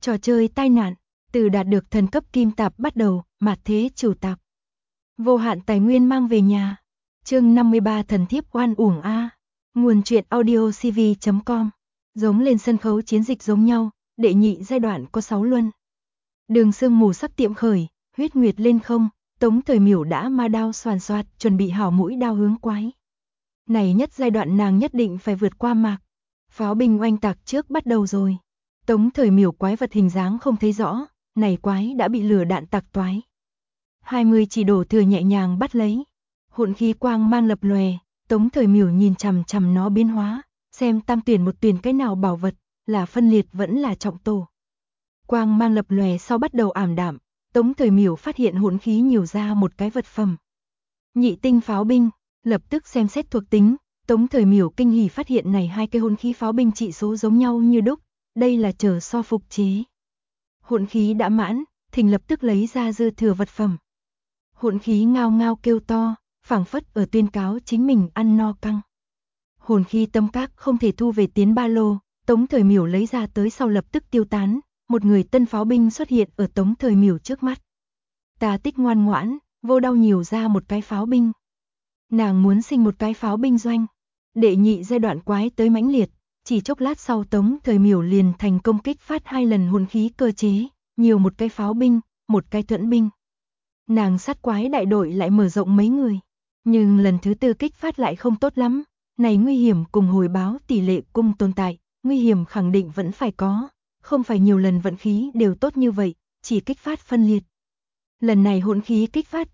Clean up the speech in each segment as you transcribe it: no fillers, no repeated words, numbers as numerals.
Trò chơi tai nạn, từ đạt được thần cấp kim tạp bắt đầu, mạt thế chủ tạp. Vô hạn tài nguyên mang về nhà. Chương 53 thần thiếp oan uổng a. Nguồn truyện audio cv.com. Giống lên sân khấu chiến dịch giống nhau, đệ nhị giai đoạn có 6 luân. Đường sương mù sắp tiệm khởi, huyết nguyệt lên không, Tống Thời Miểu đã ma đao xoàn xoạt, chuẩn bị hảo mũi đao hướng quái. Này nhất giai đoạn nàng nhất định phải vượt qua mạc. Pháo binh oanh tạc trước bắt đầu rồi. Tống Thời Miểu quái vật hình dáng không thấy rõ, này quái đã bị lửa đạn tạc toái. 20 chỉ đổ thừa nhẹ nhàng bắt lấy. Hỗn khí quang mang lập lòe, Tống Thời Miểu nhìn chằm chằm nó biến hóa, xem tam tuyển một tuyển cái nào bảo vật, là phân liệt vẫn là trọng tổ. Quang mang lập lòe sau bắt đầu ảm đạm, Tống Thời Miểu phát hiện hỗn khí nhiều ra một cái vật phẩm. Nhị tinh pháo binh, lập tức xem xét thuộc tính, Tống Thời Miểu kinh hỉ phát hiện này hai cái hỗn khí pháo binh trị số giống nhau như đúc, đây là chờ so phục chế. Hỗn khí đã mãn, thình lập tức lấy ra dư thừa vật phẩm. Hỗn khí ngao ngao kêu to, phảng phất ở tuyên cáo chính mình ăn no căng. Hồn khí tâm các không thể thu về tiến ba lô, Tống Thời Miểu lấy ra tới sau lập tức tiêu tán, một người tân pháo binh xuất hiện ở Tống Thời Miểu trước mắt. Tà Tích ngoan ngoãn, vô đau nhiều ra một cái pháo binh. Nàng muốn sinh một cái pháo binh doanh. Đệ nhị giai đoạn quái tới mãnh liệt, chỉ chốc lát sau Tống Thời Miểu liền thành công kích phát 2 lần hồn khí cơ chế, nhiều một cái pháo binh, một cái thuẫn binh. Nàng sát quái đại đội lại mở rộng mấy người, nhưng lần thứ tư kích phát lại không tốt lắm, này nguy hiểm cùng hồi báo tỷ lệ cung tồn tại, nguy hiểm khẳng định vẫn phải có, không phải nhiều lần vận khí đều tốt như vậy, chỉ kích phát phân liệt. Lần này hỗn khí kích phát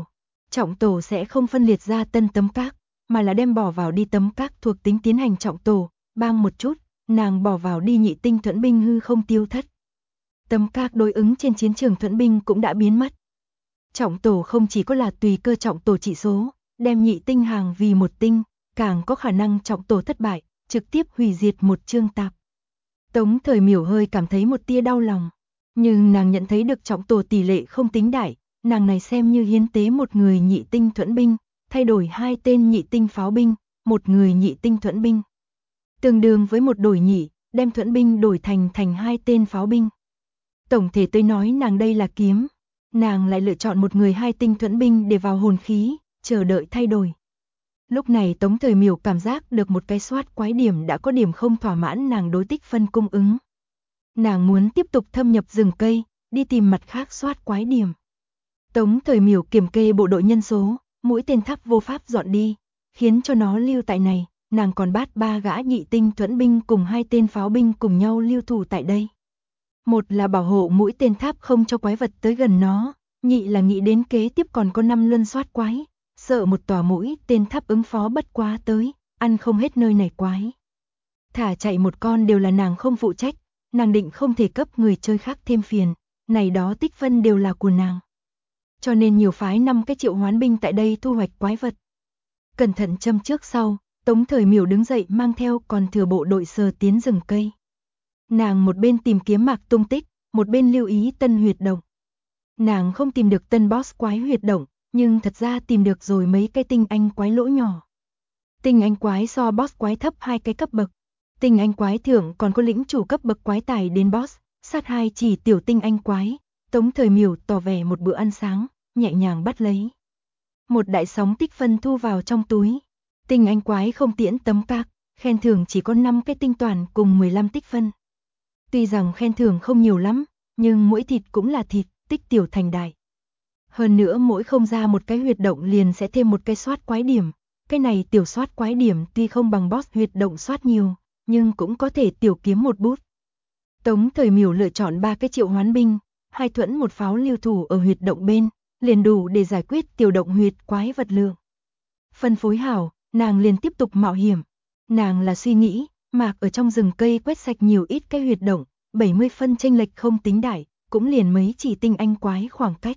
trọng tổ sẽ không phân liệt ra tân tấm các, mà là đem bỏ vào đi tấm các thuộc tính tiến hành trọng tổ, bang một chút, nàng bỏ vào đi nhị tinh thuẫn binh hư không tiêu thất. Tấm các đối ứng trên chiến trường thuẫn binh cũng đã biến mất. Trọng tổ không chỉ có là tùy cơ trọng tổ trị số, đem nhị tinh hàng vì một tinh, càng có khả năng trọng tổ thất bại, trực tiếp hủy diệt một chương tạp. Tống Thời Miểu hơi cảm thấy một tia đau lòng, nhưng nàng nhận thấy được trọng tổ tỷ lệ không tính đại, nàng này xem như hiến tế một người nhị tinh thuẫn binh, thay đổi 2 tên nhị tinh pháo binh, một người nhị tinh thuẫn binh. Tương đương với một đổi nhị, đem thuẫn binh đổi thành 2 tên pháo binh. Tổng thể tôi nói nàng đây là kiếm, nàng lại lựa chọn một người 2 tinh thuẫn binh để vào hồn khí, chờ đợi thay đổi. Lúc này Tống Thời Miểu cảm giác được một cái soát quái điểm đã có điểm không thỏa mãn nàng đối tích phân cung ứng. Nàng muốn tiếp tục thâm nhập rừng cây, đi tìm mặt khác soát quái điểm. Tống Thời Miểu kiểm kê bộ đội nhân số, mũi tên tháp vô pháp dọn đi, khiến cho nó lưu tại này, nàng còn bắt 3 gã nhị tinh thuẫn binh cùng 2 tên pháo binh cùng nhau lưu thủ tại đây. Một là bảo hộ mũi tên tháp không cho quái vật tới gần nó, nhị là nghĩ đến kế tiếp còn có 5 luân soát quái, sợ một tòa mũi tên tháp ứng phó bất quá tới, ăn không hết nơi này quái. Thả chạy một con đều là nàng không phụ trách, nàng định không thể cấp người chơi khác thêm phiền, này đó tích phân đều là của nàng. Cho nên nhiều phái 5 cái triệu hoán binh tại đây thu hoạch quái vật. Cẩn thận châm trước sau, Tống Thời Miểu đứng dậy mang theo còn thừa bộ đội sờ tiến rừng cây. Nàng một bên tìm kiếm mạc tung tích, một bên lưu ý tân huyệt động. Nàng không tìm được tân boss quái huyệt động, nhưng thật ra tìm được rồi mấy cái tinh anh quái lỗ nhỏ. Tinh anh quái so boss quái thấp 2 cái cấp bậc. Tinh anh quái thượng còn có lĩnh chủ cấp bậc quái tài đến boss, sát 2 chỉ tiểu tinh anh quái. Tống Thời Miểu tỏ vẻ một bữa ăn sáng, nhẹ nhàng bắt lấy. Một đại sóng tích phân thu vào trong túi. Tinh anh quái không tiễn tấm các, khen thưởng chỉ có 5 cái tinh toàn cùng 15 tích phân. Tuy rằng khen thưởng không nhiều lắm, nhưng mỗi thịt cũng là thịt, tích tiểu thành đại. Hơn nữa mỗi không ra một cái huyệt động liền sẽ thêm một cái soát quái điểm. Cái này tiểu soát quái điểm tuy không bằng boss huyệt động soát nhiều, nhưng cũng có thể tiểu kiếm một bút. Tống Thời Miểu lựa chọn 3 cái triệu hoán binh, 2 thuẫn một pháo lưu thủ ở huyệt động bên, liền đủ để giải quyết tiểu động huyệt quái vật lượng. Phân phối hảo, nàng liền tiếp tục mạo hiểm. Nàng là suy nghĩ, mạc ở trong rừng cây quét sạch nhiều ít cái huyệt động, 70 phân chênh lệch không tính đại, cũng liền mấy chỉ tinh anh quái khoảng cách.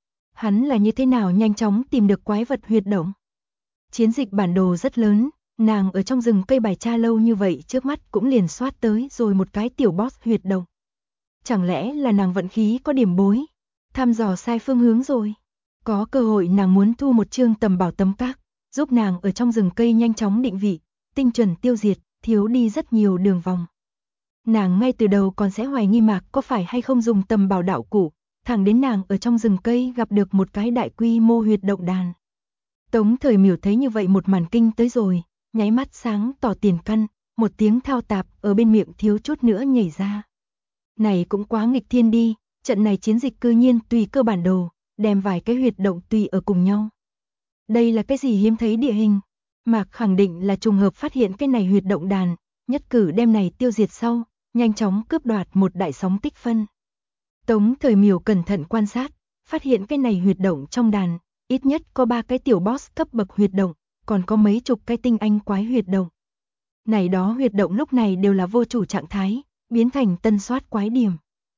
Hắn là như thế nào nhanh chóng tìm được quái vật huyệt động? Chiến dịch bản đồ rất lớn, nàng ở trong rừng cây bài tra lâu như vậy trước mắt cũng liền soát tới rồi một cái tiểu boss huyệt động. Chẳng lẽ là nàng vận khí có điểm bối, thăm dò sai phương hướng rồi? Có cơ hội nàng muốn thu một chương tầm bảo tấm các, giúp nàng ở trong rừng cây nhanh chóng định vị, tinh chuẩn tiêu diệt, thiếu đi rất nhiều đường vòng. Nàng ngay từ đầu còn sẽ hoài nghi Mạc có phải hay không dùng tầm bảo đạo cụ, thẳng đến nàng ở trong rừng cây gặp được một cái đại quy mô huyệt động đàn. Tống Thời Miểu thấy như vậy một màn kinh tới rồi, nháy mắt sáng tỏ tiền căn, một tiếng thao tạp ở bên miệng thiếu chút nữa nhảy ra. Này cũng quá nghịch thiên đi, trận này chiến dịch cư nhiên tùy cơ bản đồ, đem vài cái huyệt động tùy ở cùng nhau. Đây là cái gì hiếm thấy địa hình? Mạc khẳng định là trùng hợp phát hiện cái này huyệt động đàn, nhất cử đem này tiêu diệt sau, nhanh chóng cướp đoạt một đại sóng tích phân. Tống Thời Miểu cẩn thận quan sát, phát hiện cái này huyệt động trong đàn, ít nhất có 3 cái tiểu boss cấp bậc huyệt động, còn có mấy chục cái tinh anh quái huyệt động. Này đó huyệt động lúc này đều là vô chủ trạng thái, biến thành tân soát quái điểm.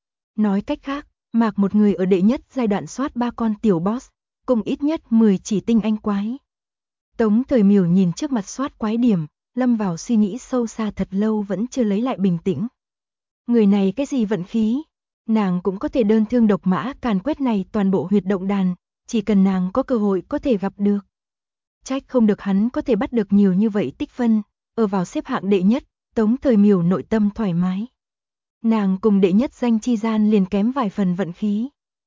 Nói cách khác, Mạc một người ở đệ nhất giai đoạn soát 3 con tiểu boss, cùng ít nhất 10 chỉ tinh anh quái. Tống Thời Miểu nhìn trước mặt soát quái điểm, lâm vào suy nghĩ sâu xa thật lâu vẫn chưa lấy lại bình tĩnh. Người này cái gì vận khí? Nàng cũng có thể đơn thương độc mã càn quét này toàn bộ huyệt động đàn, chỉ cần nàng có cơ hội có thể gặp được. Trách không được hắn có thể bắt được nhiều như vậy tích phân, ở vào xếp hạng đệ nhất, Tống Thời Miểu nội tâm thoải mái. Nàng cùng đệ nhất danh chi gian liền kém vài phần vận khí.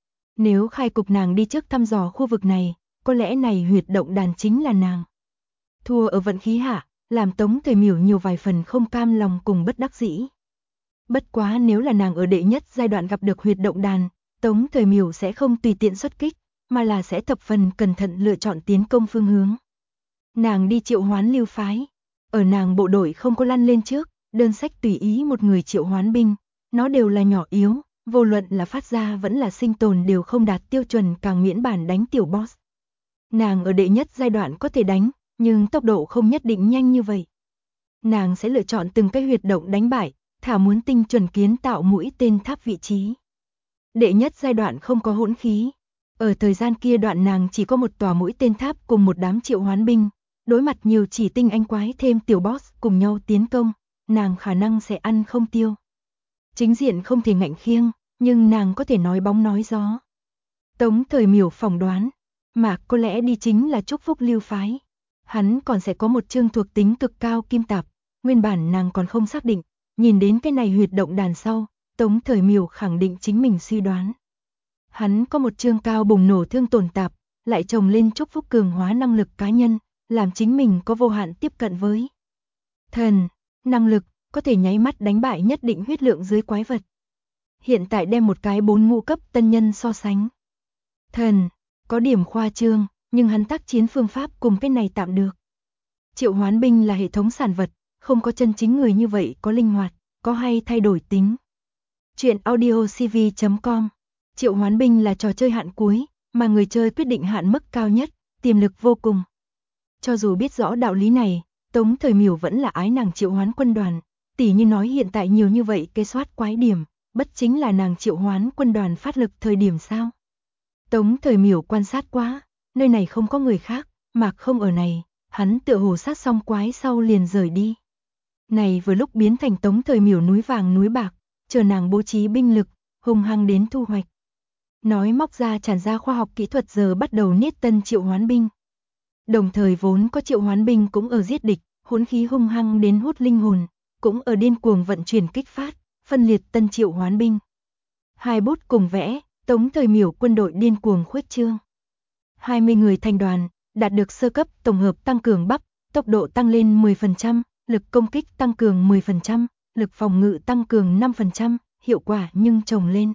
Nếu khai cục nàng đi trước thăm dò khu vực này, có lẽ này huyệt động đàn chính là nàng. Thua ở vận khí hạ, làm Tống Thời Miểu nhiều vài phần không cam lòng cùng bất đắc dĩ. Bất quá nếu là nàng ở đệ nhất giai đoạn gặp được huyệt động đàn, Tống Thời Miểu sẽ không tùy tiện xuất kích, mà là sẽ thập phần cẩn thận lựa chọn tiến công phương hướng. Nàng đi triệu hoán lưu phái, ở nàng bộ đội không có lăn lên trước, đơn sách tùy ý một người triệu hoán binh, nó đều là nhỏ yếu, vô luận là phát ra vẫn là sinh tồn đều không đạt tiêu chuẩn càng miễn bản đánh tiểu boss. Nàng ở đệ nhất giai đoạn có thể đánh, nhưng tốc độ không nhất định nhanh như vậy. Nàng sẽ lựa chọn từng cái huyệt động đánh bại, thả muốn tinh chuẩn kiến tạo mũi tên tháp vị trí. Đệ nhất giai đoạn không có hỗn khí. Ở thời gian kia đoạn nàng chỉ có một tòa mũi tên tháp cùng một đám triệu hoán binh, đối mặt nhiều chỉ tinh anh quái thêm tiểu boss cùng nhau tiến công, nàng khả năng sẽ ăn không tiêu. Chính diện không thể ngạnh khiêng, nhưng nàng có thể nói bóng nói gió. Tống Thời Miểu phỏng đoán, Mạc có lẽ đi chính là chúc phúc lưu phái. Hắn còn sẽ có một chương thuộc tính cực cao kim tạp, nguyên bản nàng còn không xác định, nhìn đến cái này huyệt động đàn sau, Tống Thời Miểu khẳng định chính mình suy đoán. Hắn có một chương cao bùng nổ thương tổn tạp, lại trồng lên chúc phúc cường hóa năng lực cá nhân, làm chính mình có vô hạn tiếp cận với thần, năng lực, có thể nháy mắt đánh bại nhất định huyết lượng dưới quái vật. Hiện tại đem một cái 4 ngũ cấp tân nhân so sánh. Thần, có điểm khoa trương, nhưng hắn tác chiến phương pháp cùng cái này tạm được. Triệu hoán binh là hệ thống sản vật, không có chân chính người như vậy có linh hoạt, có hay thay đổi tính. Chuyện audiocv.com. Triệu hoán binh là trò chơi hạn cuối, mà người chơi quyết định hạn mức cao nhất, tiềm lực vô cùng. Cho dù biết rõ đạo lý này, Tống Thời Miểu vẫn là ái nàng triệu hoán quân đoàn, tỉ như nói hiện tại nhiều như vậy cái soát quái điểm, bất chính là nàng triệu hoán quân đoàn phát lực thời điểm sao? Tống Thời Miểu quan sát quá, nơi này không có người khác, Mạc không ở này, hắn tựa hồ sát xong quái sau liền rời đi. Này vừa lúc biến thành Tống Thời Miểu núi vàng núi bạc, chờ nàng bố trí binh lực, hùng hăng đến thu hoạch. Nói móc ra tràn ra khoa học kỹ thuật giờ bắt đầu niết tân triệu hoán binh. Đồng thời vốn có triệu hoán binh cũng ở giết địch, hỗn khí hung hăng đến hút linh hồn, cũng ở điên cuồng vận chuyển kích phát, phân liệt tân triệu hoán binh. Hai bút cùng vẽ, Tống Thời Miểu quân đội điên cuồng khuếch trương. 20 người thành đoàn, đạt được sơ cấp tổng hợp tăng cường bắp, tốc độ tăng lên 10%, lực công kích tăng cường 10%, lực phòng ngự tăng cường 5%, hiệu quả nhưng chồng lên.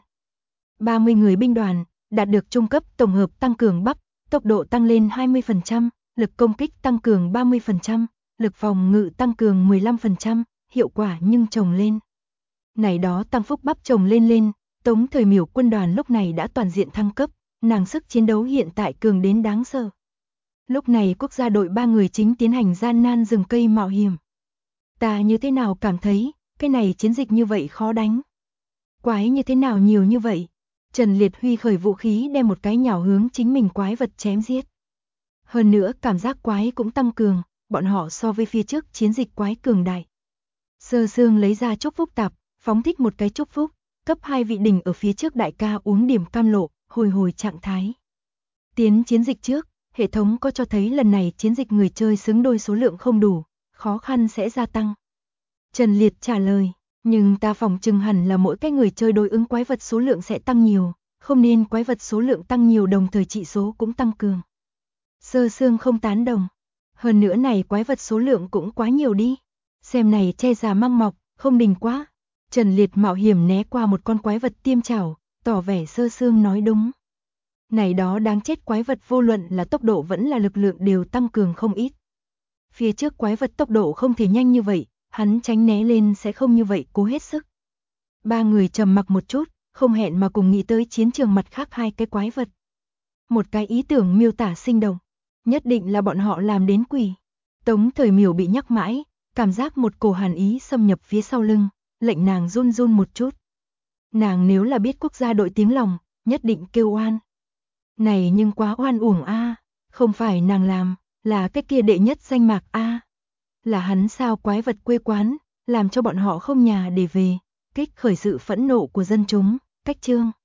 30 người binh đoàn, đạt được trung cấp tổng hợp tăng cường bắp, tốc độ tăng lên 20%, lực công kích tăng cường 30%, lực phòng ngự tăng cường 15%, hiệu quả nhưng chồng lên. Này đó tăng phúc bắp chồng lên, Tống Thời Miểu quân đoàn lúc này đã toàn diện thăng cấp, nàng sức chiến đấu hiện tại cường đến đáng sợ. Lúc này quốc gia đội 3 người chính tiến hành gian nan rừng cây mạo hiểm. Ta như thế nào cảm thấy, cái này chiến dịch như vậy khó đánh. Quái như thế nào nhiều như vậy. Trần Liệt Huy khởi vũ khí đem một cái nhào hướng chính mình quái vật chém giết. Hơn nữa cảm giác quái cũng tăng cường, bọn họ so với phía trước chiến dịch quái cường đại. Sơ Sương lấy ra chúc phúc tạp, phóng thích một cái chúc phúc, cấp 2 vị đỉnh ở phía trước đại ca uống điểm cam lộ, hồi trạng thái. Tiến chiến dịch trước, hệ thống có cho thấy lần này chiến dịch người chơi xứng đôi số lượng không đủ, khó khăn sẽ gia tăng. Trần Liệt trả lời, Nhưng ta phỏng chừng hẳn là mỗi cái người chơi đối ứng quái vật số lượng sẽ tăng nhiều, không nên quái vật số lượng tăng nhiều đồng thời trị số cũng tăng cường. Sơ Sương không tán đồng. Hơn nữa này quái vật số lượng cũng quá nhiều đi. Xem này che già măng mọc, không đình quá. Trần Liệt mạo hiểm né qua một con quái vật tiêm chảo, tỏ vẻ Sơ Sương nói đúng. Này đó đáng chết quái vật vô luận là tốc độ vẫn là lực lượng đều tăng cường không ít. Phía trước quái vật tốc độ không thể nhanh như vậy, hắn tránh né lên sẽ không như vậy cố hết sức. Ba người trầm mặc một chút, không hẹn mà cùng nghĩ tới chiến trường mặt khác hai cái quái vật. Một cái ý tưởng miêu tả sinh động, nhất định là bọn họ làm đến quỷ. Tống Thời Miểu bị nhắc mãi, cảm giác một cổ hàn ý xâm nhập phía sau lưng, lệnh nàng run run một chút. Nàng nếu là biết quốc gia đội tiếng lòng, nhất định kêu oan. Này nhưng quá oan uổng a, không phải nàng làm, là cái kia đệ nhất danh mạc a. Là hắn sao quái vật quê quán, làm cho bọn họ không nhà để về, kích khởi sự phẫn nộ của dân chúng, cách chương.